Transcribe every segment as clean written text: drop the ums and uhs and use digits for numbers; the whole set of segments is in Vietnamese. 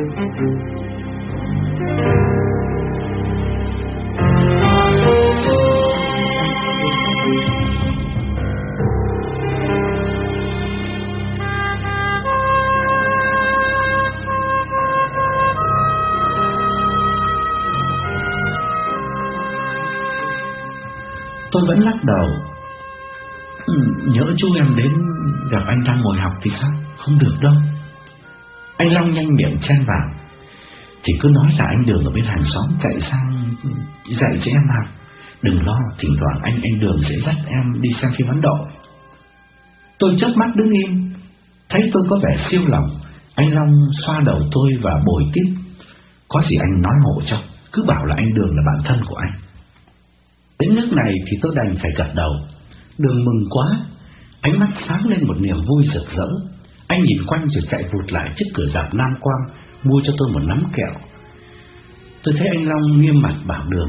Tôi vẫn lắc đầu. Nhỡ chú em đến gặp anh đang ngồi học thì sao? Không được đâu. Anh Long nhanh miệng chen vào. Thì cứ nói là anh Đường ở bên hàng xóm chạy sang dạy cho em học. Đừng lo, thỉnh thoảng anh Đường sẽ dắt em đi xem phim Ấn Độ. Tôi chớp mắt đứng im. Thấy tôi có vẻ siêu lòng, anh Long xoa đầu tôi và bồi tiếp. Có gì anh nói hộ cho, cứ bảo là anh Đường là bạn thân của anh. Đến nước này thì tôi đành phải gật đầu. Đường mừng quá, ánh mắt sáng lên một niềm vui rực rỡ. Anh nhìn quanh rồi chạy vụt lại trước cửa rạp Nam Quang, mua cho tôi một nắm kẹo. Tôi thấy anh Long nghiêm mặt bảo Đường: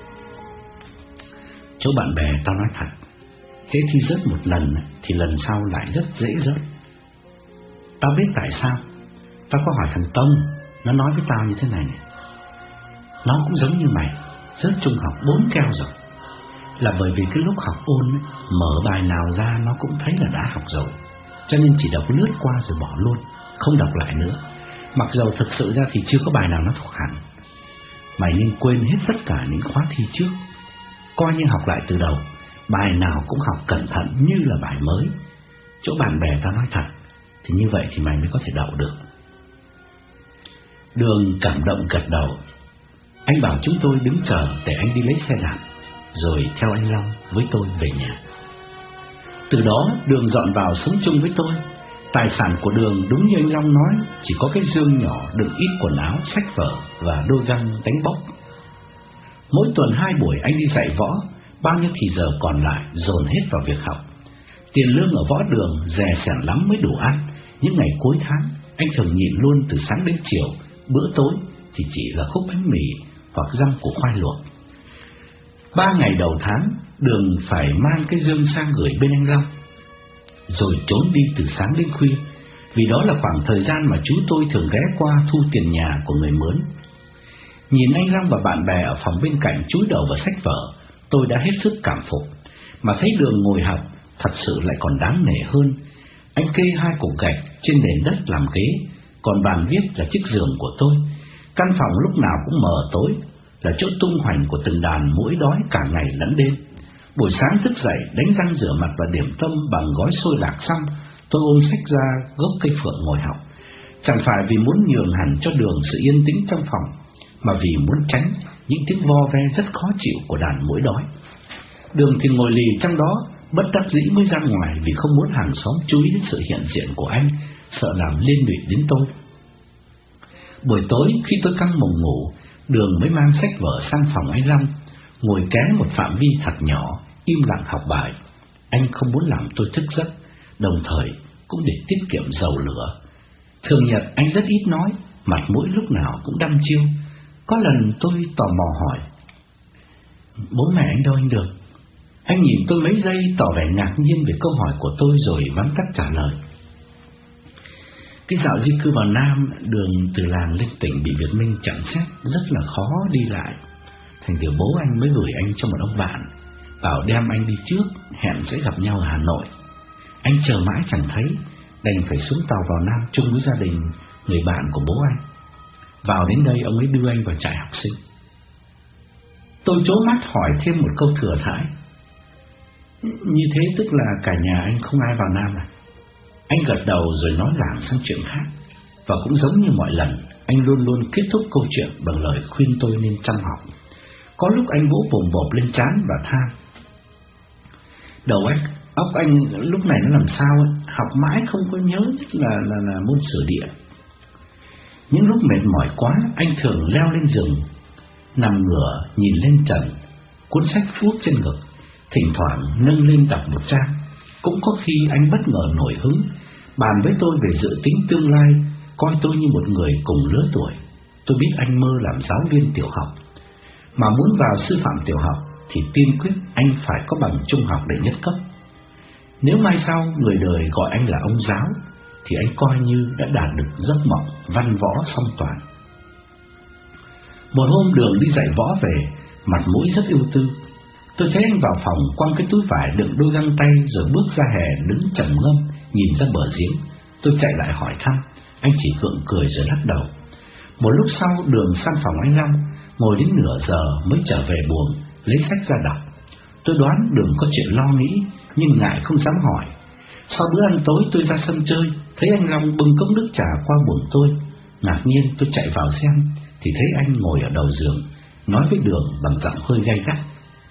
chỗ bạn bè tao nói thật, hễ thi rớt một lần thì lần sau lại rất dễ rớt. Tao biết tại sao. Tao có hỏi thằng Tông, nó nói với tao như thế này này: nó cũng giống như mày, rớt trung học 4 keo rồi. Là bởi vì cái lúc học ôn ấy, mở bài nào ra nó cũng thấy là đã học rồi, cho nên chỉ đọc lướt qua rồi bỏ luôn, không đọc lại nữa. Mặc dầu thực sự ra thì chưa có bài nào nó thuộc hẳn. Mày nên quên hết tất cả những khóa thi trước, coi như học lại từ đầu, bài nào cũng học cẩn thận như là bài mới. Chỗ bạn bè tao nói thật, thì như vậy thì mày mới có thể đậu được. Đường cảm động gật đầu. Anh bảo chúng tôi đứng chờ để anh đi lấy xe đạp, rồi theo anh Long với tôi về nhà. Từ đó Đường dọn vào sống chung với tôi. Tài sản của Đường đúng như anh Long nói, chỉ có cái giường nhỏ đựng ít quần áo, sách vở và đôi găng đánh bốc. Mỗi tuần 2 buổi anh đi dạy võ, bao nhiêu thì giờ còn lại dồn hết vào việc học. Tiền lương ở võ đường rẻ sẻn lắm mới đủ ăn. Những ngày cuối tháng anh thường nhịn luôn từ sáng đến chiều. Bữa tối thì chỉ là khúc bánh mì hoặc răm củ khoai luộc. 3 ngày đầu tháng Đường phải mang cái giường sang gửi bên anh Long, rồi trốn đi từ sáng đến khuya, vì đó là khoảng thời gian mà chú tôi thường ghé qua thu tiền nhà của người mướn. Nhìn anh Long và bạn bè ở phòng bên cạnh chúi đầu vào sách vở, tôi đã hết sức cảm phục. Mà thấy Đường ngồi học thật sự lại còn đáng nể hơn. Anh kê 2 cục gạch trên nền đất làm ghế, còn bàn viết là chiếc giường của tôi. Căn phòng lúc nào cũng mờ tối, là chỗ tung hoành của từng đàn muỗi đói cả ngày lẫn đêm. Buổi sáng thức dậy, đánh răng rửa mặt và điểm tâm bằng gói xôi lạc xong, tôi ôm sách ra gốc cây phượng ngồi học. Chẳng phải vì muốn nhường hẳn cho Đường sự yên tĩnh trong phòng, mà vì muốn tránh những tiếng vo ve rất khó chịu của đàn muỗi đói. Đường thì ngồi lì trong đó, bất đắc dĩ mới ra ngoài vì không muốn hàng xóm chú ý đến sự hiện diện của anh, sợ làm liên lụy đến tôi. Buổi tối khi tôi căng mồng ngủ, Đường mới mang sách vở sang phòng anh Long, ngồi ké một phạm vi thật nhỏ, im lặng học bài. Anh không muốn làm tôi thức giấc, đồng thời cũng để tiết kiệm dầu lửa. Thường nhật anh rất ít nói, mặt mũi lúc nào cũng đăm chiêu. Có lần tôi tò mò hỏi: bố mẹ anh đâu anh Đường? Anh nhìn tôi mấy giây tỏ vẻ ngạc nhiên về câu hỏi của tôi rồi vắn tắt trả lời: cái dạo di cư vào Nam, Đường từ làng lên tỉnh bị Việt Minh chặn xét, rất là khó đi lại. Thành thử bố anh mới gửi anh cho một ông bạn, bảo đem anh đi trước, hẹn sẽ gặp nhau ở Hà Nội. Anh chờ mãi chẳng thấy, đành phải xuống tàu vào Nam chung với gia đình người bạn của bố anh. Vào đến đây ông ấy đưa anh vào trại học sinh. Tôi trố mắt hỏi thêm một câu thừa thãi: như thế tức là cả nhà anh không ai vào Nam à? Anh gật đầu rồi nói lảng sang chuyện khác. Và cũng giống như mọi lần, anh luôn luôn kết thúc câu chuyện bằng lời khuyên tôi nên chăm học. Có lúc anh vỗ bồm bộp lên trán và than: đầu óc anh lúc này nó làm sao ấy, học mãi không có nhớ, nhất là môn sử địa. Những lúc mệt mỏi quá, anh thường leo lên giường, nằm ngửa nhìn lên trần, cuốn sách vuốt trên ngực, thỉnh thoảng nâng lên đọc một trang. Cũng có khi anh bất ngờ nổi hứng, bàn với tôi về dự tính tương lai, coi tôi như một người cùng lứa tuổi. Tôi biết anh mơ làm giáo viên tiểu học, mà muốn vào sư phạm tiểu học thì tiên quyết anh phải có bằng trung học để nhất cấp. Nếu mai sau người đời gọi anh là ông giáo, thì anh coi như đã đạt được giấc mộng văn võ song toàn. Một hôm Đường đi dạy võ về, mặt mũi rất ưu tư. Tôi thấy anh vào phòng quăng cái túi vải đựng đôi găng tay rồi bước ra hè đứng trầm ngâm nhìn ra bờ giếng. Tôi chạy lại hỏi thăm, anh chỉ gượng cười rồi lắc đầu. Một lúc sau Đường sang phòng anh Long, ngồi đến nửa giờ mới trở về buồng, lấy sách ra đọc. Tôi đoán Đường có chuyện lo nghĩ, nhưng ngại không dám hỏi. Sau bữa ăn tối tôi ra sân chơi, thấy anh Long bưng cốc nước trà qua buồng tôi. Ngạc nhiên tôi chạy vào xem, thì thấy anh ngồi ở đầu giường, nói với Đường bằng giọng hơi gay gắt.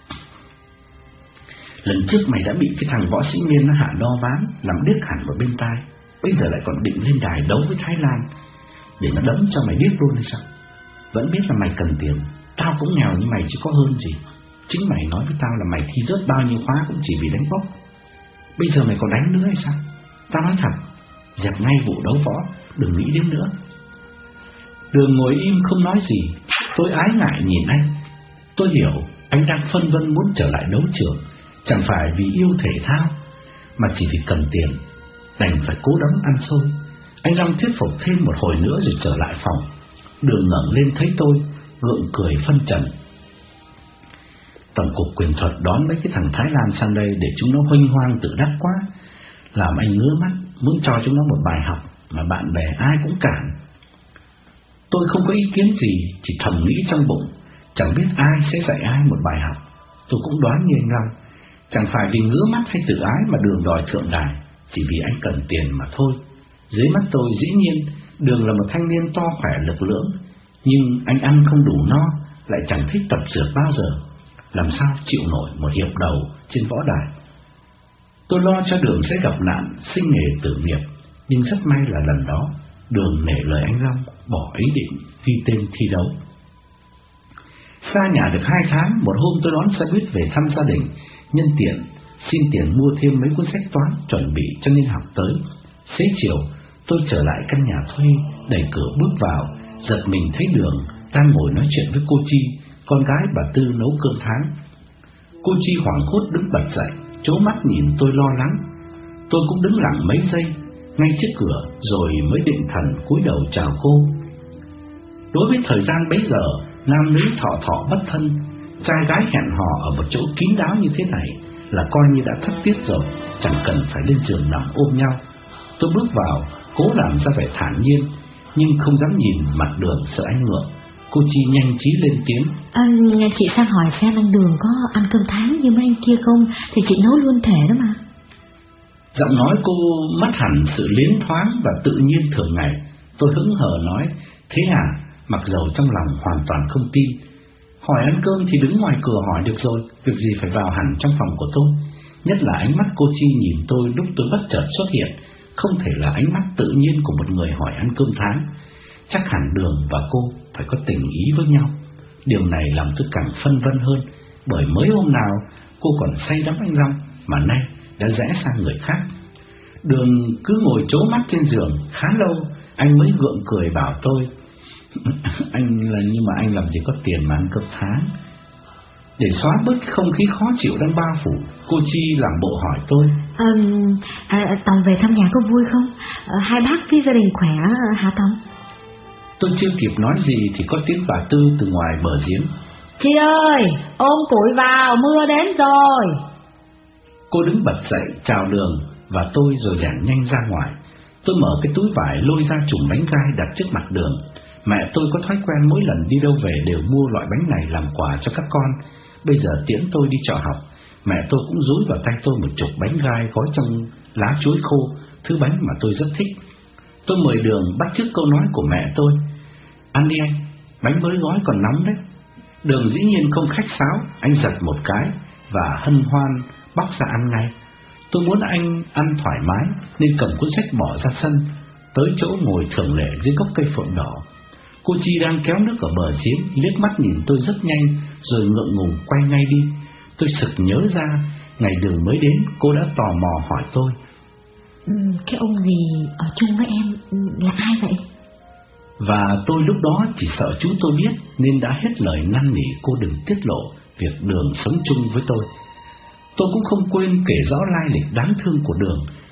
Lần trước mày đã bị cái thằng võ sĩ Miên nó hạ đo ván, làm điếc hẳn vào bên tai. Bây giờ lại còn định lên đài đấu với Thái Lan, để nó đấm cho mày điếc luôn hay sao? Vẫn biết là mày cần tiền, tao cũng nghèo như mày chứ có hơn gì. Chính mày nói với tao là mày thi rớt bao nhiêu khóa cũng chỉ vì đánh bốc. Bây giờ mày còn đánh nữa hay sao? Tao nói thật, dẹp ngay vụ đấu võ, đừng nghĩ đến nữa. Đường ngồi im không nói gì. Tôi ái ngại nhìn anh. Tôi hiểu anh đang phân vân muốn trở lại đấu trường, chẳng phải vì yêu thể thao, mà chỉ vì cần tiền. Đành phải cố đấm ăn xôi. Anh Long thuyết phục thêm một hồi nữa rồi trở lại phòng. Đường ngẩng lên thấy tôi, gượng cười phân trần. Tổng cục quyền thuật đón mấy cái thằng Thái Lan sang đây để chúng nó huênh hoang tự đắc quá, làm anh ngứa mắt, muốn cho chúng nó một bài học mà bạn bè ai cũng cản. Tôi không có ý kiến gì, chỉ thầm nghĩ trong bụng, chẳng biết ai sẽ dạy ai một bài học. Tôi cũng đoán như anh Long, chẳng phải vì ngứa mắt hay tự ái mà Đường đòi thượng đài, chỉ vì anh cần tiền mà thôi. Dưới mắt tôi dĩ nhiên Đường là một thanh niên to khỏe lực lưỡng, nhưng anh ăn không đủ no, lại chẳng thích tập dượt bao giờ, làm sao chịu nổi một hiệp đầu trên võ đài. Tôi lo cho Đường sẽ gặp nạn sinh nghề tử nghiệp, nhưng rất may là lần đó Đường nể lời anh Long, bỏ ý định ghi tên thi đấu. Xa nhà được 2 tháng, một hôm tôi đón xe buýt về thăm gia đình, nhân tiện xin tiền mua thêm mấy cuốn sách toán chuẩn bị cho niên học tới. Xế chiều tôi trở lại căn nhà thuê, đẩy cửa bước vào, giật mình thấy Đường đang ngồi nói chuyện với cô Chi, con gái bà Tư nấu cơm tháng. Cô Chi hoảng hốt đứng bật dậy, trố mắt nhìn tôi lo lắng. Tôi cũng đứng lặng mấy giây ngay trước cửa, rồi mới định thần cúi đầu chào cô. Đối với thời gian bấy giờ, nam nữ thọ thọ bất thân, trai gái hẹn hò ở một chỗ kín đáo như thế này là coi như đã thất tiết rồi, chẳng cần phải lên giường nằm ôm nhau. Tôi bước vào, cố làm ra vẻ thản nhiên, nhưng không dám nhìn mặt Đường sợ anh ngượng. Cô Chi nhanh trí lên tiếng. Chị sang hỏi xem anh Đường có ăn cơm tháng như mấy anh kia không, thì chị nấu luôn thể đó mà. Giọng nói cô mất hẳn sự liến thoáng và tự nhiên thường ngày. Tôi hững hờ nói, thế à, mặc dầu trong lòng hoàn toàn không tin. Hỏi ăn cơm thì đứng ngoài cửa hỏi được rồi, việc gì phải vào hẳn trong phòng của tôi. Nhất là ánh mắt cô Chi nhìn tôi lúc tôi bất chợt xuất hiện, không thể là ánh mắt tự nhiên của một người hỏi ăn cơm tháng. Chắc hẳn Đường và cô phải có tình ý với nhau. Điều này làm tôi càng phân vân hơn, bởi mới hôm nào cô còn say đắm anh Long, mà nay đã rẽ sang người khác. Đường cứ ngồi trố mắt trên giường khá lâu, anh mới gượng cười bảo tôi, nhưng mà anh làm gì có tiền mà ăn cơm tháng. Để xóa bớt không khí khó chịu đang bao phủ, cô Chi làm bộ hỏi tôi, Tòng về thăm nhà có vui không? Hai bác với gia đình khỏe hả Tòng? Tôi chưa kịp nói gì thì có tiếng bà Tư từ ngoài bờ giếng. Chị ơi, ôm củi vào, mưa đến rồi. Cô đứng bật dậy chào Đường và tôi rồi lẻn nhanh ra ngoài. Tôi mở cái túi vải lôi ra chùm bánh gai đặt trước mặt Đường. Mẹ tôi có thói quen mỗi lần đi đâu về đều mua loại bánh này làm quà cho các con. Bây giờ tiễn tôi đi chợ học, mẹ tôi cũng dúi vào tay tôi một chục bánh gai gói trong lá chuối khô, thứ bánh mà tôi rất thích. Tôi mời Đường bắt chước câu nói của mẹ tôi, ăn đi anh, bánh mới gói còn nóng đấy. Đường dĩ nhiên không khách sáo, anh giật một cái và hân hoan bóc ra ăn ngay. Tôi muốn anh ăn thoải mái nên cầm cuốn sách bỏ ra sân, tới chỗ ngồi thường lệ dưới gốc cây phượng đỏ. Cô Chi đang kéo nước ở bờ giếng, liếc mắt nhìn tôi rất nhanh rồi ngượng ngùng quay ngay đi. Tôi sực nhớ ra ngày Đường mới đến, cô đã tò mò hỏi tôi, cái ông gì ở chung với em là ai vậy? Và tôi lúc đó chỉ sợ chú tôi biết nên đã hết lời năn nỉ cô đừng tiết lộ việc Đường sống chung với tôi. Tôi cũng không quên kể rõ lai lịch đáng thương của Đường,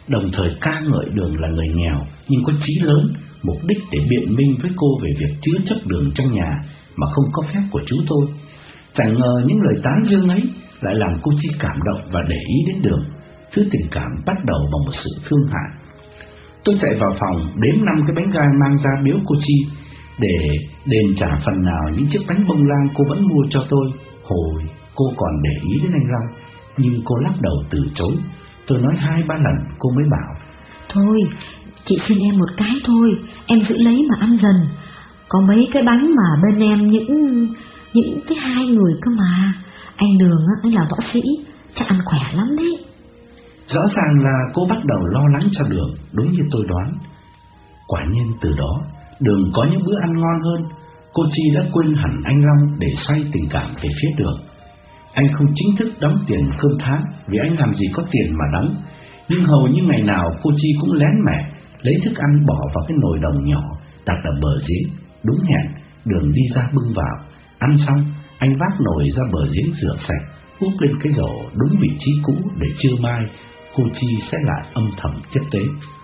đồng thời ca ngợi Đường là người nghèo nhưng có chí lớn, mục đích để biện minh với cô về việc chứa chấp Đường trong nhà mà không có phép của chú tôi. Chẳng ngờ những lời tán dương ấy lại làm cô Chi cảm động và để ý đến Đường. Thứ tình cảm bắt đầu bằng một sự thương hại. Tôi chạy vào phòng đếm 5 cái bánh gai mang ra biếu cô Chi để đền trả phần nào những chiếc bánh bông lan cô vẫn mua cho tôi hồi cô còn để ý đến anh Long, nhưng cô lắc đầu từ chối. Tôi nói 2-3 lần cô mới bảo: Thôi, chị xin em một cái thôi, em giữ lấy mà ăn dần. Có mấy cái bánh mà bên em những cái 2 người cơ mà. Anh Đường anh là võ sĩ, chắc ăn khỏe lắm đấy. Rõ ràng là cô bắt đầu lo lắng cho Đường, đúng như tôi đoán. Quả nhiên từ đó Đường có những bữa ăn ngon hơn. Cô Chi đã quên hẳn anh Long để xoay tình cảm về phía Đường. Anh không chính thức đóng tiền cơm tháng vì anh làm gì có tiền mà đóng, nhưng hầu như ngày nào cô Chi cũng lén mẹ lấy thức ăn bỏ vào cái nồi đồng nhỏ đặt ở bờ giếng. Đúng hẹn, Đường đi ra bưng vào. Ăn xong, anh vác nồi ra bờ giếng rửa sạch, úp lên cái rổ đúng vị trí cũ để trưa mai cô Chi sẽ lại âm thầm tiếp tế.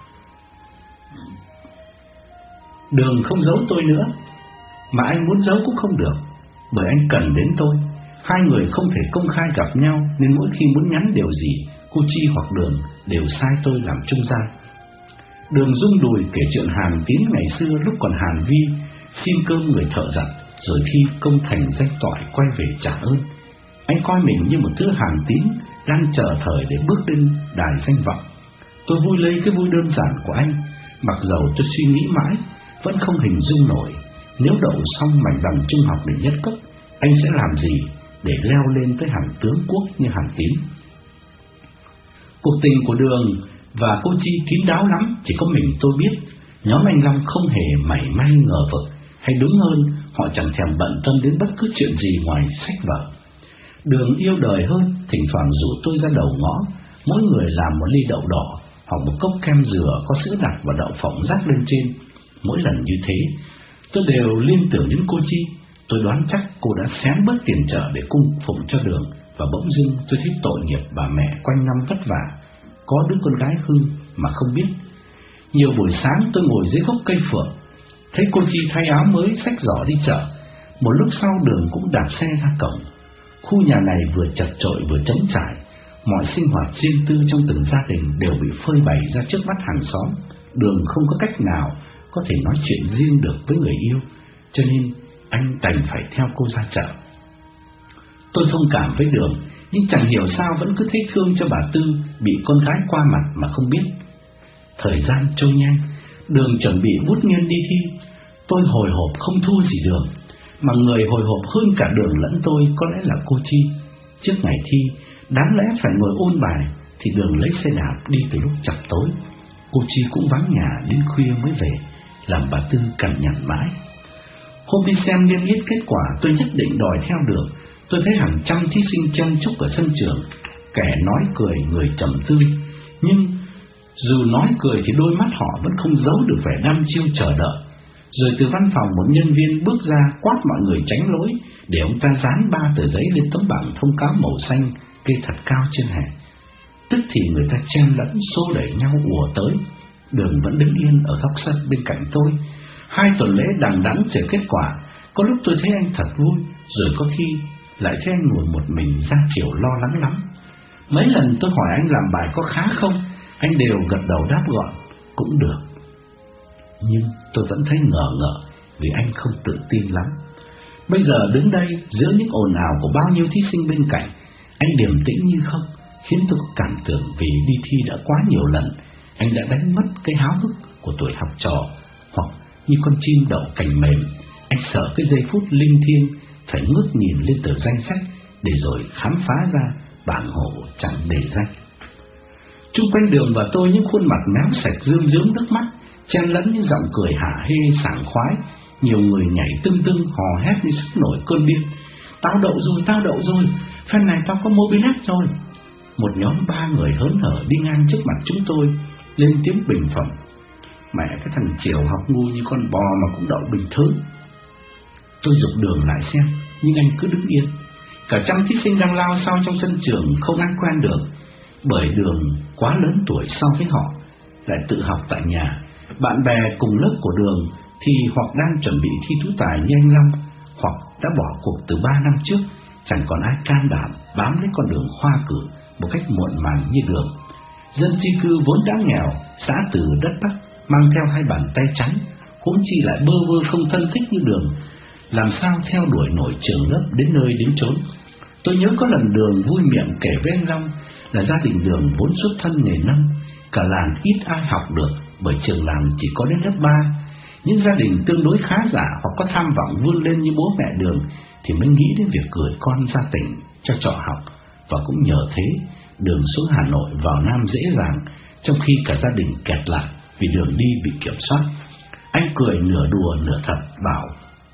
Đường không giấu tôi nữa, mà anh muốn giấu cũng không được, bởi anh cần đến tôi. 2 người không thể công khai gặp nhau, nên mỗi khi muốn nhắn điều gì, cô Chi hoặc Đường đều sai tôi làm trung gian. Đường rung đùi kể chuyện Hàn Tín ngày xưa lúc còn Hàn Vi xin cơm người thợ giặt, rồi khi công thành danh toại quay về trả ơn. Anh coi mình như một thứ Hàn Tín đang chờ thời để bước lên đài danh vọng. Tôi vui lấy cái vui đơn giản của anh, mặc dầu tôi suy nghĩ mãi vẫn không hình dung nổi nếu đậu xong mảnh bằng trung học để nhất cấp, anh sẽ làm gì để leo lên tới hàng tướng quốc như Hàn Tín. Cuộc tình của Đường và cô Chi kín đáo lắm, chỉ có mình tôi biết. Nhóm anh Long không hề mảy may ngờ vực, hay đúng hơn, họ chẳng thèm bận tâm đến bất cứ chuyện gì ngoài sách vở. Đường yêu đời hơn, thỉnh thoảng rủ tôi ra đầu ngõ, mỗi người làm một ly đậu đỏ hoặc một cốc kem dừa có sữa đặc và đậu phộng rắc lên trên. Mỗi lần như thế, tôi đều liên tưởng đến cô Chi. Tôi đoán chắc cô đã xén bớt tiền chợ để cung phụng cho Đường, và bỗng dưng tôi thấy tội nghiệp bà mẹ quanh năm vất vả, có đứa con gái hư mà không biết. Nhiều buổi sáng tôi ngồi dưới gốc cây phượng, thấy cô Chi thay áo mới xách giỏ đi chợ. Một lúc sau Đường cũng đạp xe ra cổng. Khu nhà này vừa chật chội vừa trống trải, mọi sinh hoạt riêng tư trong từng gia đình đều bị phơi bày ra trước mắt hàng xóm. Đường không có cách nào có thể nói chuyện riêng được với người yêu, cho nên anh đành phải theo cô ra chợ. Tôi thông cảm với Đường, nhưng chẳng hiểu sao vẫn cứ thấy thương cho bà Tư bị con gái qua mặt mà không biết. Thời gian trôi nhanh, Đường chuẩn bị bút nghiên đi thi. Tôi hồi hộp không thua gì Đường, mà người hồi hộp hơn cả Đường lẫn tôi có lẽ là cô Chi. Trước ngày thi, đáng lẽ phải ngồi ôn bài, thì Đường lấy xe đạp đi từ lúc chập tối. Cô Chi cũng vắng nhà đến khuya mới về, làm bà Tư cằn nhằn mãi. Hôm đi xem niêm yết kết quả, tôi nhất định đòi theo Đường. Tôi thấy hàng trăm thí sinh chen chúc ở sân trường, kẻ nói cười người trầm tư, nhưng dù nói cười thì đôi mắt họ vẫn không giấu được vẻ đăm chiêu chờ đợi. Rồi từ văn phòng một nhân viên bước ra quát mọi người tránh lối, để ông ta dán 3 tờ giấy lên tấm bảng thông cáo màu xanh kê thật cao trên hè. Tức thì người ta chen lẫn xô đẩy nhau ùa tới. Đường vẫn đứng yên ở góc sân bên cạnh tôi. 2 tuần lễ đằng đẵng chờ kết quả, có lúc tôi thấy anh thật vui, rồi có khi lại thấy anh ngồi một mình ra chiều lo lắng lắm. Mấy lần tôi hỏi anh làm bài có khá không, anh đều gật đầu đáp gọn, cũng được. Nhưng tôi vẫn thấy ngờ ngợ vì anh không tự tin lắm. Bây giờ đứng đây giữa những ồn ào của bao nhiêu thí sinh bên cạnh, anh điềm tĩnh như không, khiến tôi cảm tưởng vì đi thi đã quá nhiều lần, anh đã đánh mất cái háo hức của tuổi học trò. Hoặc như con chim đậu cành mềm, anh sợ cái giây phút linh thiêng phải ngước nhìn lên tờ danh sách để rồi khám phá ra bảng hộ chẳng để danh. Chung quanh Đường và tôi những khuôn mặt méo sạch rơm rớm nước mắt, chen lẫn những giọng cười hả hê sảng khoái. Nhiều người nhảy tưng tưng hò hét như sức nổi cơn điên. Tao đậu rồi, phen này tao có mobilet rồi. Một nhóm 3 người hớn hở đi ngang trước mặt chúng tôi, lên tiếng bình phẩm. Mẹ cái thằng Triều học ngu như con bò mà cũng đậu bình thường. Tôi giục Đường lại xem, nhưng anh cứ đứng yên. Cả trăm thí sinh đang lao sao trong sân trường không ai quen được. bởi Đường quá lớn tuổi so với họ, lại tự học tại nhà. Bạn bè cùng lớp của Đường thì hoặc đang chuẩn bị thi tú tài như anh Long, hoặc đã bỏ cuộc từ 3 năm trước. Chẳng còn ai can đảm bám lấy con đường khoa cử một cách muộn màng như Đường. Dân di cư vốn đã nghèo, xã từ đất Bắc, mang theo 2 bàn tay trắng, huống chi lại bơ vơ không thân thích như Đường, làm sao theo đuổi nổi trường lớp đến nơi đến chốn. Tôi nhớ có lần Đường vui miệng kể với anh Long là gia đình Đường vốn xuất thân nghề nông, cả làng ít ai học được bởi trường làng chỉ có đến lớp 3. Những gia đình tương đối khá giả hoặc có tham vọng vươn lên như bố mẹ Đường thì mới nghĩ đến việc gửi con ra tỉnh cho trọ học, và cũng nhờ thế Đường xuống Hà Nội vào Nam dễ dàng, trong khi cả gia đình kẹt lại vì đường đi bị kiểm soát. Anh cười nửa đùa nửa thật bảo: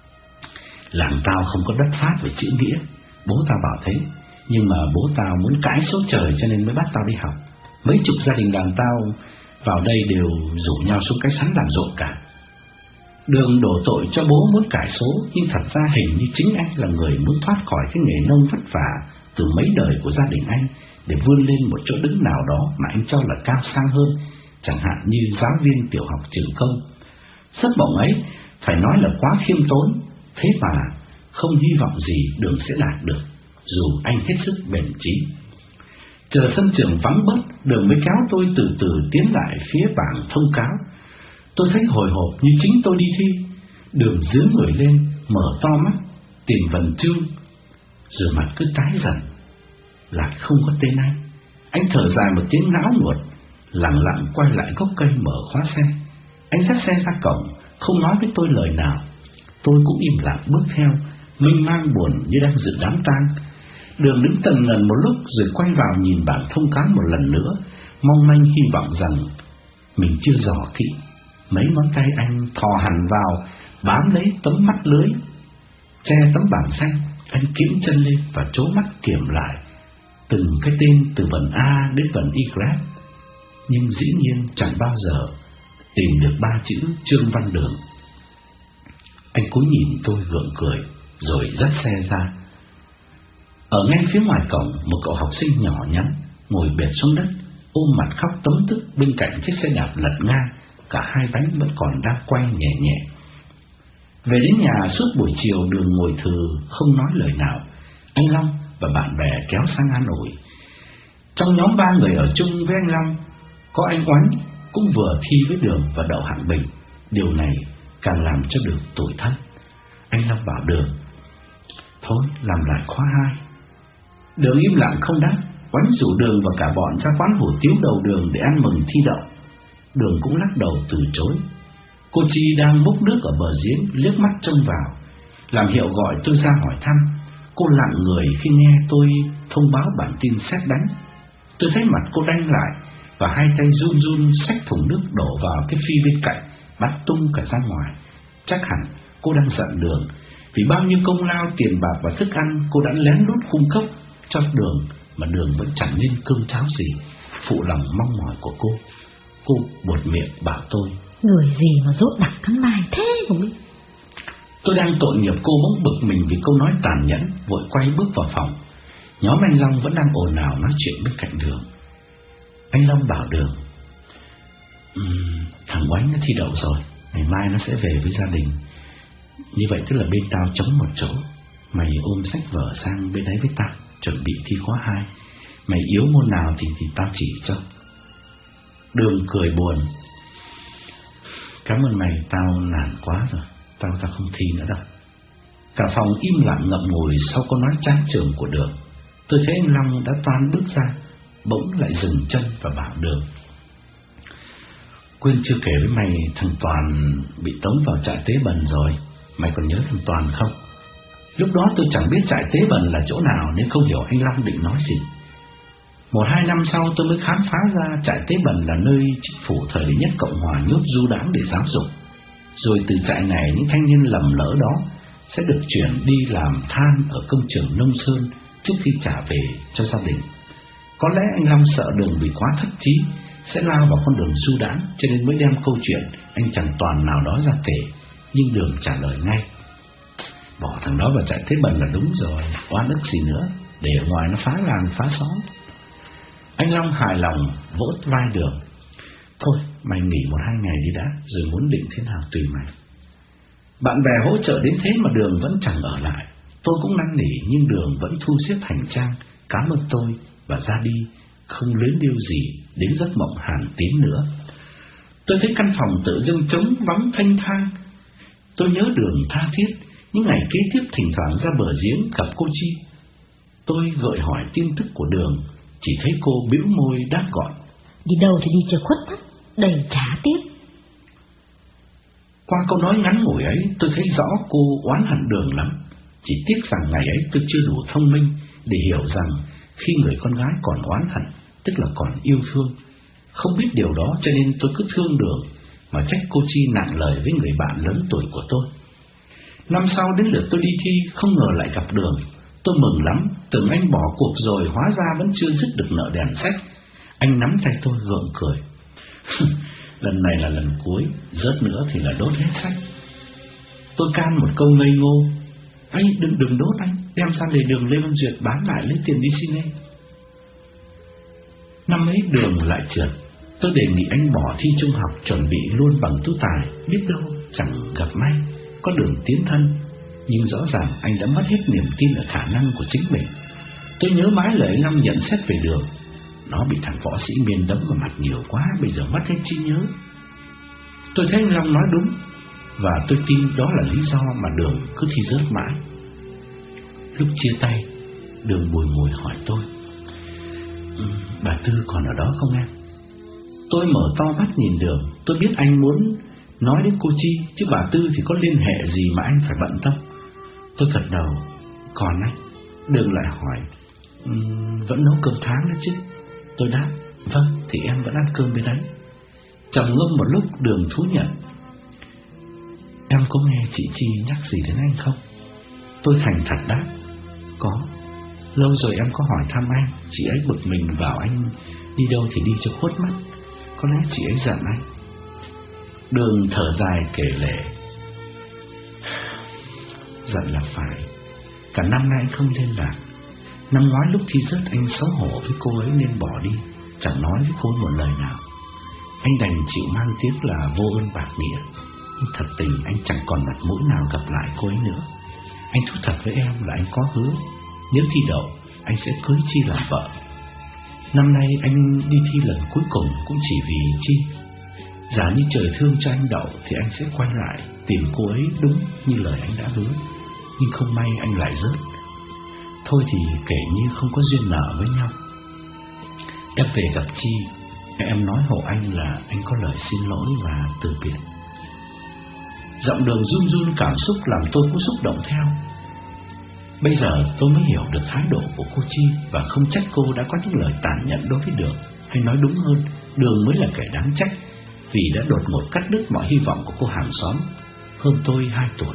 làng tao không có đất phát về chữ nghĩa, bố tao bảo thế, nhưng mà bố tao muốn cãi số trời cho nên mới bắt tao đi học. Mấy chục gia đình làng tao vào đây đều rủ nhau xuống cái sắn làm ruộng cả. Đường đổ tội cho bố muốn cải số, nhưng thật ra hình như chính anh là người muốn thoát khỏi cái nghề nông vất vả từ mấy đời của gia đình anh để vươn lên một chỗ đứng nào đó mà anh cho là cao sang hơn, chẳng hạn như giáo viên tiểu học trường công. Giấc mộng ấy phải nói là quá khiêm tốn, thế mà không hy vọng gì Đường sẽ đạt được, dù anh hết sức bền chí. Chờ sân trường vắng bớt, Đường mới kéo tôi từ từ tiến lại phía bảng thông cáo. Tôi thấy hồi hộp như chính tôi đi thi. Đường giương người lên, mở to mắt, tìm vần chương, rồi mặt cứ tái dần. Lại không có tên anh. Anh thở dài một tiếng não nuột, lặng lặng quay lại gốc cây mở khóa xe. Anh dắt xe ra cổng, không nói với tôi lời nào. Tôi cũng im lặng bước theo, mênh mang buồn như đang dự đám tang. Đường đứng tần ngần một lúc rồi quay vào nhìn bảng thông cáo một lần nữa, mong manh hy vọng rằng mình chưa dò kỹ. Mấy ngón tay anh thò hẳn vào, bám lấy tấm mắt lưới che tấm bảng xanh. Anh kiễng chân lên và trố mắt kiểm lại từng cái tên từ vần A đến vần Y, nhưng dĩ nhiên chẳng bao giờ tìm được 3 chữ Trương Văn Đường. Anh cúi nhìn tôi gượng cười rồi dắt xe ra. Ở ngay phía ngoài cổng, một cậu học sinh nhỏ nhắn ngồi bệt xuống đất, ôm mặt khóc tấm tức bên cạnh chiếc xe đạp lật ngang, cả 2 bánh vẫn còn đang quay nhẹ nhẹ. Về đến nhà suốt buổi chiều, Đường ngồi thừ không nói lời nào. Anh Long và bạn bè kéo sang an ủi. Trong nhóm 3 người ở chung với anh Long có anh Oánh, cũng vừa thi với Đường và đậu hạng bình. Điều này càng làm cho Đường tủi thân. Anh Long bảo Đường: thôi làm lại khóa 2. Đường im lặng không đáp. Oánh rủ Đường và cả bọn ra quán hủ tiếu đầu đường để ăn mừng thi đậu. Đường cũng lắc đầu từ chối. Cô Chi đang múc nước ở bờ giếng liếc mắt trông vào, làm hiệu gọi tôi ra hỏi thăm. Cô lặng người khi nghe tôi thông báo bản tin sét đánh. Tôi thấy mặt cô đanh lại và 2 tay run run xách thùng nước đổ vào cái phi bên cạnh, bắt tung cả ra ngoài. Chắc hẳn cô đang giận Đường vì bao nhiêu công lao tiền bạc và thức ăn cô đã lén lút cung cấp cho Đường mà Đường vẫn chẳng nên cơm cháo gì, phụ lòng mong mỏi của cô. Cô buột miệng bảo tôi: người gì mà dốt đặc cắn bài thế không biết. Tôi đang tội nghiệp cô bỗng bực mình vì câu nói tàn nhẫn, vội quay bước vào phòng. Nhóm anh Long vẫn đang ồn ào nói chuyện bên cạnh Đường. Anh Long bảo Đường: thằng Oánh nó thi đậu rồi, ngày mai nó sẽ về với gia đình. Như vậy tức là bên tao trống một chỗ. Mày ôm sách vở sang bên đấy với tao, chuẩn bị thi khóa 2. Mày yếu môn nào thì tao chỉ cho. Đường cười buồn: cảm ơn mày, tao nản quá rồi, tao không thi nữa đâu. Cả phòng im lặng ngậm ngùi sau câu nói chán chường của Đường. Tôi thấy anh Long đã toan bước ra, bỗng lại dừng chân và bảo Đường: quên chưa kể với mày, thằng Toàn bị tống vào trại Tế Bần rồi. Mày còn nhớ thằng Toàn không? Lúc đó tôi chẳng biết trại Tế Bần là chỗ nào nên không hiểu anh Long định nói gì. 1-2 năm sau tôi mới khám phá ra trại Tế Bần là nơi chính phủ thời đệ nhất Cộng hòa nhốt du đãng để giáo dục. Rồi từ trại này những thanh niên lầm lỡ đó sẽ được chuyển đi làm than ở công trường nông sơn trước khi trả về cho gia đình. Có lẽ anh Long sợ Đường vì quá thất trí sẽ lao vào con đường du đãng, cho nên mới đem câu chuyện anh chàng Toàn nào đó ra kể. Nhưng Đường trả lời ngay: bỏ thằng đó vào trại Tế Bần là đúng rồi, oan ức gì nữa, để ở ngoài nó phá làng phá xóm. Anh Long hài lòng vỗ vai Đường. Thôi, mày nghỉ 1-2 ngày đi đã, rồi muốn định thế nào tùy mày. Bạn bè hỗ trợ đến thế mà Đường vẫn chẳng ở lại. Tôi cũng năn nỉ nhưng Đường vẫn thu xếp hành trang, cảm ơn tôi và ra đi, không luyến điêu gì đến giấc mộng Hàn Tín nữa. Tôi thấy căn phòng tự dưng trống vắng thanh thang. Tôi nhớ Đường tha thiết, những ngày kế tiếp thỉnh thoảng ra bờ giếng gặp cô Chi. Tôi gợi hỏi tin tức của Đường, chỉ thấy cô bĩu môi đáp gọn: Đi đâu thì đi cho khuất mắt, đầy trả tiếp. Qua câu nói ngắn ngủi ấy, tôi thấy rõ cô oán hận Đường lắm. Chỉ tiếc rằng ngày ấy tôi chưa đủ thông minh để hiểu rằng khi người con gái còn oán hận, tức là còn yêu thương. Không biết điều đó cho nên tôi cứ thương Đường, mà trách cô Chi nặng lời với người bạn lớn tuổi của tôi. Năm sau đến lượt tôi đi thi, không ngờ lại gặp Đường. Tôi mừng lắm, tưởng anh bỏ cuộc rồi, hóa ra vẫn chưa dứt được nợ đèn sách. Anh nắm tay tôi gượng cười. Lần này là lần cuối, rớt nữa thì là đốt hết sách. Tôi can một câu ngây ngô: Anh đừng đốt anh, đem sang lề đường Lê Văn Duyệt bán lại lấy tiền đi cine. Năm ấy Đường lại trượt. Tôi đề nghị anh bỏ thi trung học, chuẩn bị luôn bằng tú tài, biết đâu chẳng gặp may có đường tiến thân. Nhưng rõ ràng anh đã mất hết niềm tin ở khả năng của chính mình. Tôi nhớ mãi lời anh Long nhận xét về Đường: Nó bị thằng võ sĩ Miên đấm vào mặt nhiều quá, bây giờ mất hết trí nhớ. Tôi thấy anh Long nói đúng, và tôi tin đó là lý do mà Đường cứ thi rớt mãi. Lúc chia tay, Đường bùi ngùi hỏi tôi: Bà Tư còn ở đó không em? Tôi mở to mắt nhìn Đường. Tôi biết anh muốn nói đến cô Chi, chứ bà Tư thì có liên hệ gì mà anh phải bận tâm. Tôi gật đầu: Còn anh. Đường lại hỏi: Vẫn nấu cơm tháng đấy chứ? Tôi đáp: Vâng, thì em vẫn ăn cơm bên đấy. Trầm ngâm một lúc, Đường thú nhận: Em có nghe chị Chi nhắc gì đến anh không? Tôi thành thật đáp: Có. Lâu rồi em có hỏi thăm anh. Chị ấy bực mình bảo anh đi đâu thì đi cho khuất mắt. Có lẽ chị ấy giận anh. Đường thở dài kể lể: Giận là phải. Cả năm nay anh không liên lạc. Năm ngoái lúc thi rớt anh xấu hổ với cô ấy nên bỏ đi, chẳng nói với cô một lời nào. Anh đành chịu mang tiếng là vô ơn bạc nghĩa. Nhưng thật tình anh chẳng còn mặt mũi nào gặp lại cô ấy nữa. Anh thú thật với em là anh có hứa, nếu thi đậu anh sẽ cưới Chi làm vợ. Năm nay anh đi thi lần cuối cùng cũng chỉ vì Chi. Giả như trời thương cho anh đậu thì anh sẽ quay lại tìm cô ấy đúng như lời anh đã hứa. Nhưng không may anh lại rớt. Thôi thì kể như không có duyên nợ với nhau. Em về gặp Chi, em nói hộ anh là anh có lời xin lỗi và từ biệt. Giọng Đường run run cảm xúc làm tôi cũng xúc động theo. Bây giờ tôi mới hiểu được thái độ của cô Chi, và không trách cô đã có những lời tàn nhẫn đối với Đường. Hay nói đúng hơn, Đường mới là kẻ đáng trách, vì đã đột ngột cắt đứt mọi hy vọng của cô hàng xóm hơn tôi 2 tuổi.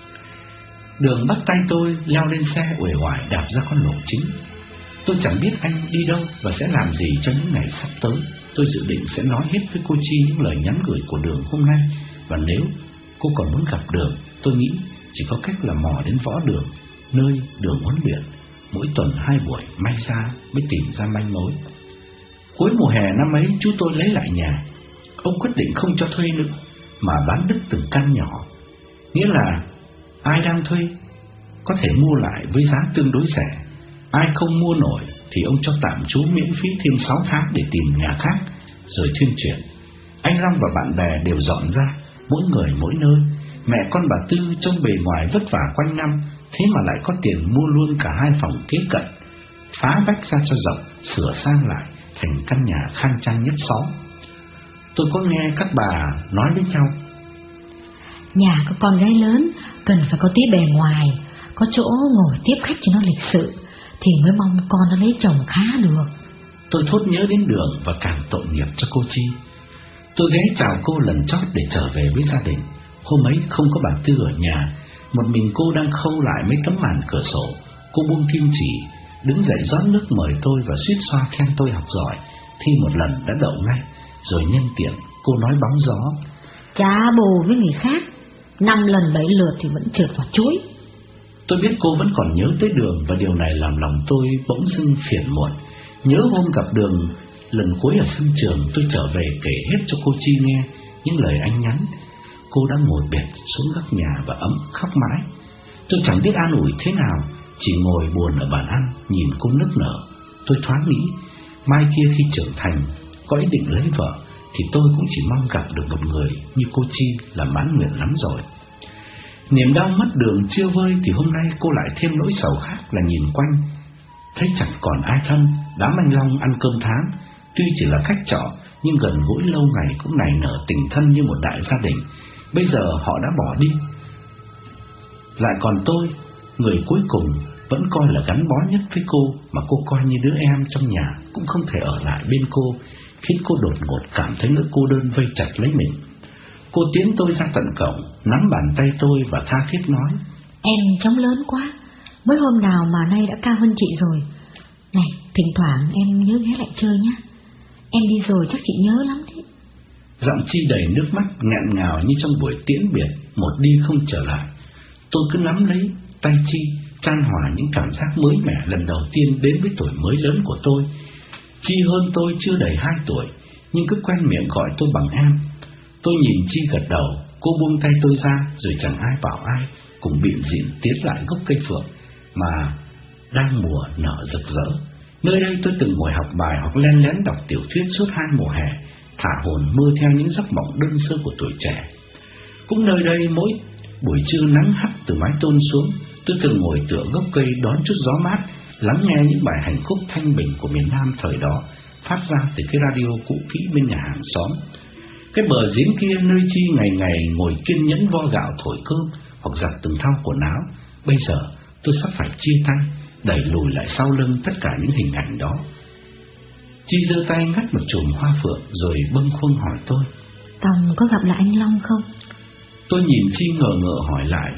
Đường bắt tay tôi leo lên xe uể oải đạp ra con lộ chính. Tôi chẳng biết anh đi đâu và sẽ làm gì trong những ngày sắp tới. Tôi dự định sẽ nói hết với cô Chi những lời nhắn gửi của Đường hôm nay, và nếu cô còn muốn gặp Đường, tôi nghĩ chỉ có cách là mò đến Võ Đường, nơi Đường huấn luyện. Mỗi tuần 2 buổi, may ra mới tìm ra manh mối. Cuối mùa hè năm ấy, chú tôi lấy lại nhà. Ông quyết định không cho thuê nữa, mà bán đứt từng căn nhỏ. Nghĩa là ai đang thuê có thể mua lại với giá tương đối rẻ. Ai không mua nổi thì ông cho tạm trú miễn phí thêm 6 tháng để tìm nhà khác, rồi thuyên chuyển. Anh Long và bạn bè đều dọn ra, mỗi người mỗi nơi. Mẹ con bà Tư trông bề ngoài vất vả quanh năm, thế mà lại có tiền mua luôn cả 2 phòng kế cận, phá vách ra cho rộng, sửa sang lại thành căn nhà khang trang nhất xóm. Tôi có nghe các bà nói với nhau: Nhà có con gái lớn cần phải có tí bề ngoài, có chỗ ngồi tiếp khách cho nó lịch sự, thì mới mong con nó lấy chồng khá được. Tôi thốt nhớ đến Đường và càng tội nghiệp cho cô Chi. Tôi ghé chào cô lần chót để trở về với gia đình. Hôm ấy không có bà Tư ở nhà, một mình cô đang khâu lại mấy tấm màn cửa sổ. Cô buông kim chỉ, đứng dậy rót nước mời tôi và suýt xoa khen tôi học giỏi, thi một lần đã đậu ngay. Rồi nhân tiện cô nói bóng gió: Chả bù với người khác, 5 lần 7 lượt thì vẫn trượt vào chuối. Tôi biết cô vẫn còn nhớ tới Đường, và điều này làm lòng tôi bỗng dưng phiền muộn. Nhớ hôm gặp Đường lần cuối ở sân trường, tôi trở về kể hết cho cô Chi nghe những lời anh nhắn. Cô đã ngồi bệt xuống góc nhà và ấm khóc mãi. Tôi chẳng biết an ủi thế nào, chỉ ngồi buồn ở bàn ăn nhìn cô nức nở. Tôi thoáng nghĩ mai kia khi trưởng thành có ý định lấy vợ thì tôi cũng chỉ mong gặp được một người như cô Chi là mãn nguyện lắm rồi. Niềm đau mất Đường chưa vơi thì hôm nay cô lại thêm nỗi sầu khác là nhìn quanh thấy chẳng còn ai thân. Đám anh Long ăn cơm tháng, tuy chỉ là khách trọ nhưng gần gũi lâu ngày cũng nảy nở tình thân như một đại gia đình. Bây giờ họ đã bỏ đi, lại còn tôi, người cuối cùng vẫn coi là gắn bó nhất với cô, mà cô coi như đứa em trong nhà, cũng không thể ở lại bên cô, khiến cô đột ngột cảm thấy nỗi cô đơn vây chặt lấy mình. Cô tiến tôi ra tận cổng, nắm bàn tay tôi và tha thiết nói: Em trông lớn quá, mới hôm nào mà nay đã cao hơn chị rồi. Này, thỉnh thoảng em nhớ ghé lại chơi nhé. Em đi rồi chắc chị nhớ lắm đấy. Giọng Chi đầy nước mắt nghẹn ngào như trong buổi tiễn biệt, một đi không trở lại. Tôi cứ nắm lấy tay Chi, chan hòa những cảm giác mới mẻ lần đầu tiên đến với tuổi mới lớn của tôi. Chi hơn tôi chưa đầy 2 tuổi, nhưng cứ quen miệng gọi tôi bằng em. Tôi nhìn Chi gật đầu, cô buông tay tôi ra, rồi chẳng ai bảo ai, cùng bịn rịn tiến lại gốc cây phượng mà đang mùa nở rực rỡ. Nơi đây tôi từng ngồi học bài hoặc len lén đọc tiểu thuyết suốt 2 mùa hè, thả hồn mơ theo những giấc mộng đơn sơ của tuổi trẻ. Cũng nơi đây mỗi buổi trưa nắng hắt từ mái tôn xuống, tôi thường ngồi tựa gốc cây đón chút gió mát, lắng nghe những bài hành khúc thanh bình của miền Nam thời đó phát ra từ cái radio cũ kỹ bên nhà hàng xóm. Cái bờ giếng kia nơi Chi ngày ngày ngồi kiên nhẫn vo gạo thổi cơm hoặc giặt từng thau quần áo, bây giờ tôi sắp phải chia tay, đẩy lùi lại sau lưng tất cả những hình ảnh đó. Chi giơ tay ngắt một chùm hoa phượng rồi bâng khuâng hỏi tôi: Tòng có gặp lại anh Long không? Tôi nhìn Chi ngờ ngợ hỏi lại: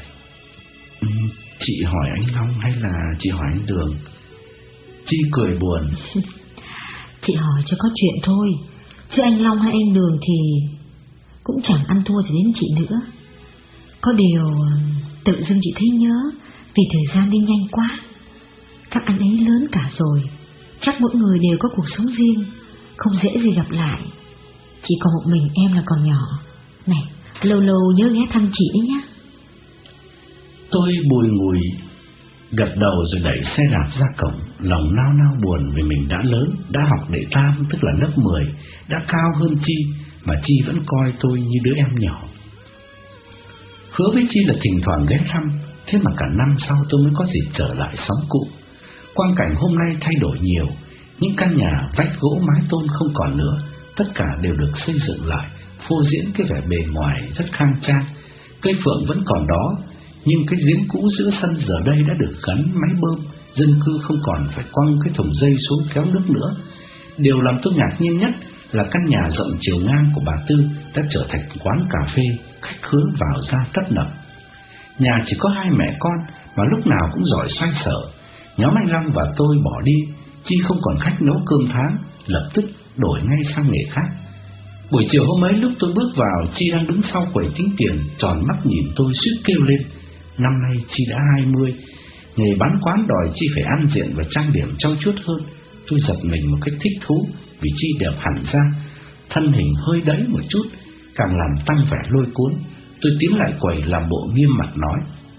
Chị hỏi anh Long hay là chị hỏi anh Đường? Chi cười buồn: Chị hỏi cho có chuyện thôi, chứ anh Long hay anh Đường thì cũng chẳng ăn thua gì đến chị nữa. Có điều tự dưng chị thấy nhớ, vì thời gian đi nhanh quá. Các anh ấy lớn cả rồi, chắc mỗi người đều có cuộc sống riêng, không dễ gì gặp lại. Chỉ còn một mình em là còn nhỏ. Này, lâu lâu nhớ ghé thăm chị đấy nhé. Tôi bùi ngùi gật đầu rồi đẩy xe đạp ra cổng, lòng nao nao buồn vì mình đã lớn, đã học đệ tam tức là lớp 10, đã cao hơn Chi mà Chi vẫn coi tôi như đứa em nhỏ. Hứa với Chi là thỉnh thoảng ghé thăm, thế mà cả năm sau tôi mới có dịp trở lại xóm cũ. Quang cảnh hôm nay thay đổi nhiều, những căn nhà vách gỗ mái tôn không còn nữa, tất cả đều được xây dựng lại, phô diễn cái vẻ bề ngoài rất khang trang. Cây phượng vẫn còn đó, nhưng cái giếng cũ giữa sân giờ đây đã được gắn máy bơm, dân cư không còn phải quăng cái thùng dây xuống kéo nước nữa. Điều làm tôi ngạc nhiên nhất là căn nhà rộng chiều ngang của bà Tư đã trở thành quán cà phê, khách khứa vào ra tấp nập. Nhà chỉ có 2 mẹ con mà lúc nào cũng giỏi xoay sở. Nhóm anh Long và tôi bỏ đi, Chi không còn khách nấu cơm tháng, lập tức đổi ngay sang nghề khác. Buổi chiều hôm ấy lúc tôi bước vào, Chi đang đứng sau quầy tính tiền, tròn mắt nhìn tôi suýt kêu lên. Năm nay Chi đã 20, nghề bán quán đòi Chi phải ăn diện và trang điểm trau chuốt hơn. Tôi giật mình một cách thích thú vì Chi đẹp hẳn ra, thân hình hơi đẫy một chút, càng làm tăng vẻ lôi cuốn. Tôi tiến lại quầy làm bộ nghiêm mặt nói: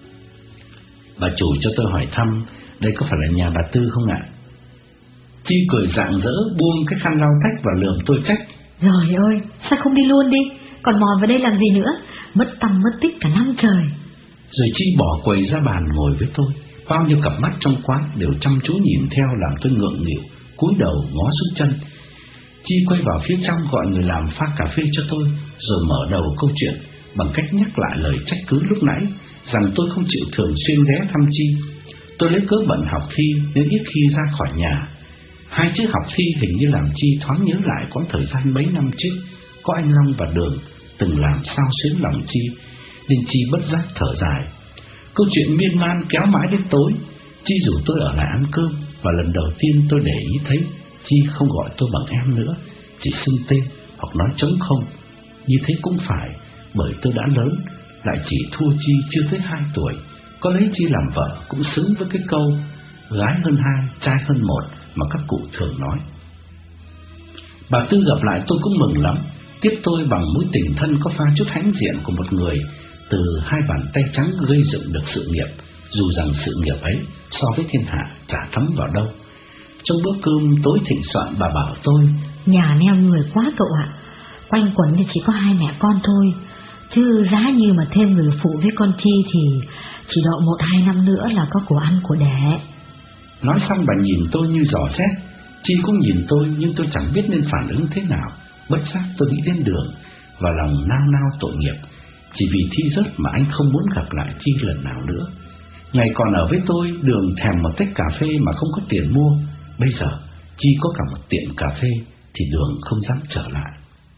Bà chủ cho tôi hỏi thăm, đây có phải là nhà bà Tư không ạ? Chi cười rạng rỡ, buông cái khăn lau tách và lườm tôi trách: Trời ơi, sao không đi luôn đi, còn mò vào đây làm gì nữa, mất tăm mất tích cả năm trời. Rồi Chi bỏ quầy ra bàn ngồi với tôi, bao nhiêu cặp mắt trong quán đều chăm chú nhìn theo làm tôi ngượng nghịu, cúi đầu ngó xuống chân. Chi quay vào phía trong gọi người làm pha cà phê cho tôi, rồi mở đầu câu chuyện bằng cách nhắc lại lời trách cứ lúc nãy rằng tôi không chịu thường xuyên ghé thăm Chi. Tôi lấy cớ bận học thi nên ít khi ra khỏi nhà. 2 chữ học thi hình như làm Chi thoáng nhớ lại quãng thời gian mấy năm trước có anh Long và Đường từng làm sao xuyến lòng Chi, nên Chi bất giác thở dài. Câu chuyện miên man kéo mãi đến tối. Chi rủ tôi ở lại ăn cơm, và lần đầu tiên tôi để ý thấy Chi không gọi tôi bằng em nữa, chỉ xưng tên hoặc nói trống không. Như thế cũng phải, bởi tôi đã lớn, lại chỉ thua Chi chưa tới 2 tuổi. Có lấy Chi làm vợ cũng xứng với cái câu gái hơn 2, trai hơn 1 mà các cụ thường nói. Bà Tư gặp lại tôi cũng mừng lắm, tiếp tôi bằng mối tình thân có pha chút hãnh diện của một người từ hai bàn tay trắng gây dựng được sự nghiệp, dù rằng sự nghiệp ấy so với thiên hạ chả thấm vào đâu. Trong bữa cơm tối thịnh soạn, bà bảo tôi: nhà neo người quá cậu ạ, quanh quẩn thì chỉ có hai mẹ con thôi, chứ giá như mà thêm người phụ với con Chi thì chỉ độ 1-2 năm nữa là có của ăn của đẻ. Nói xong bà nhìn tôi như dò xét. Chi cũng nhìn tôi, nhưng tôi chẳng biết nên phản ứng thế nào. Bất giác tôi nghĩ đến Đường và lòng nao nao tội nghiệp. Chỉ vì thi rớt mà anh không muốn gặp lại Chi lần nào nữa. Ngày còn ở với tôi, Đường thèm một tách cà phê mà không có tiền mua. Bây giờ Chi có cả một tiệm cà phê thì Đường không dám trở lại.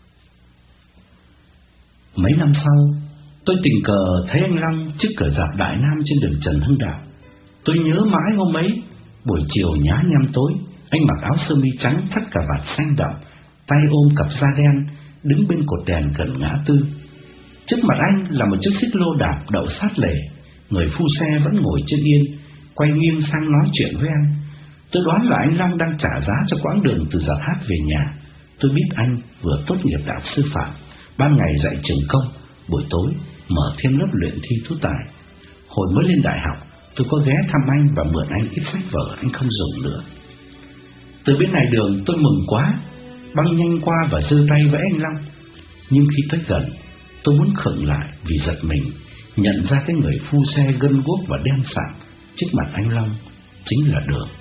Mấy năm sau, tôi tình cờ thấy anh Long trước cửa rạp Đại Nam trên đường Trần Hưng Đạo. Tôi nhớ mãi hôm ấy, buổi chiều nhá nhem tối, anh mặc áo sơ mi trắng thắt cà vạt xanh đậm, tay ôm cặp da đen, đứng bên cột đèn gần ngã tư. Trước mặt anh là một chiếc xích lô đạp đậu sát lề, người phu xe vẫn ngồi trên yên, quay nghiêng sang nói chuyện với anh. Tôi đoán là anh Long đang trả giá cho quãng đường từ giảt hát về nhà. Tôi biết anh vừa tốt nghiệp đại học sư phạm, ban ngày dạy trường công, buổi tối mở thêm lớp luyện thi tú tài. Hồi mới lên đại học, tôi có ghé thăm anh và mượn anh ít sách vở anh không dùng nữa. Từ bên này đường tôi mừng quá, băng nhanh qua và giơ tay với anh Long. Nhưng khi tới gần, tôi muốn khựng lại vì giật mình, nhận ra cái người phu xe gân guốc và đen sạm trước mặt anh Long chính là Đường.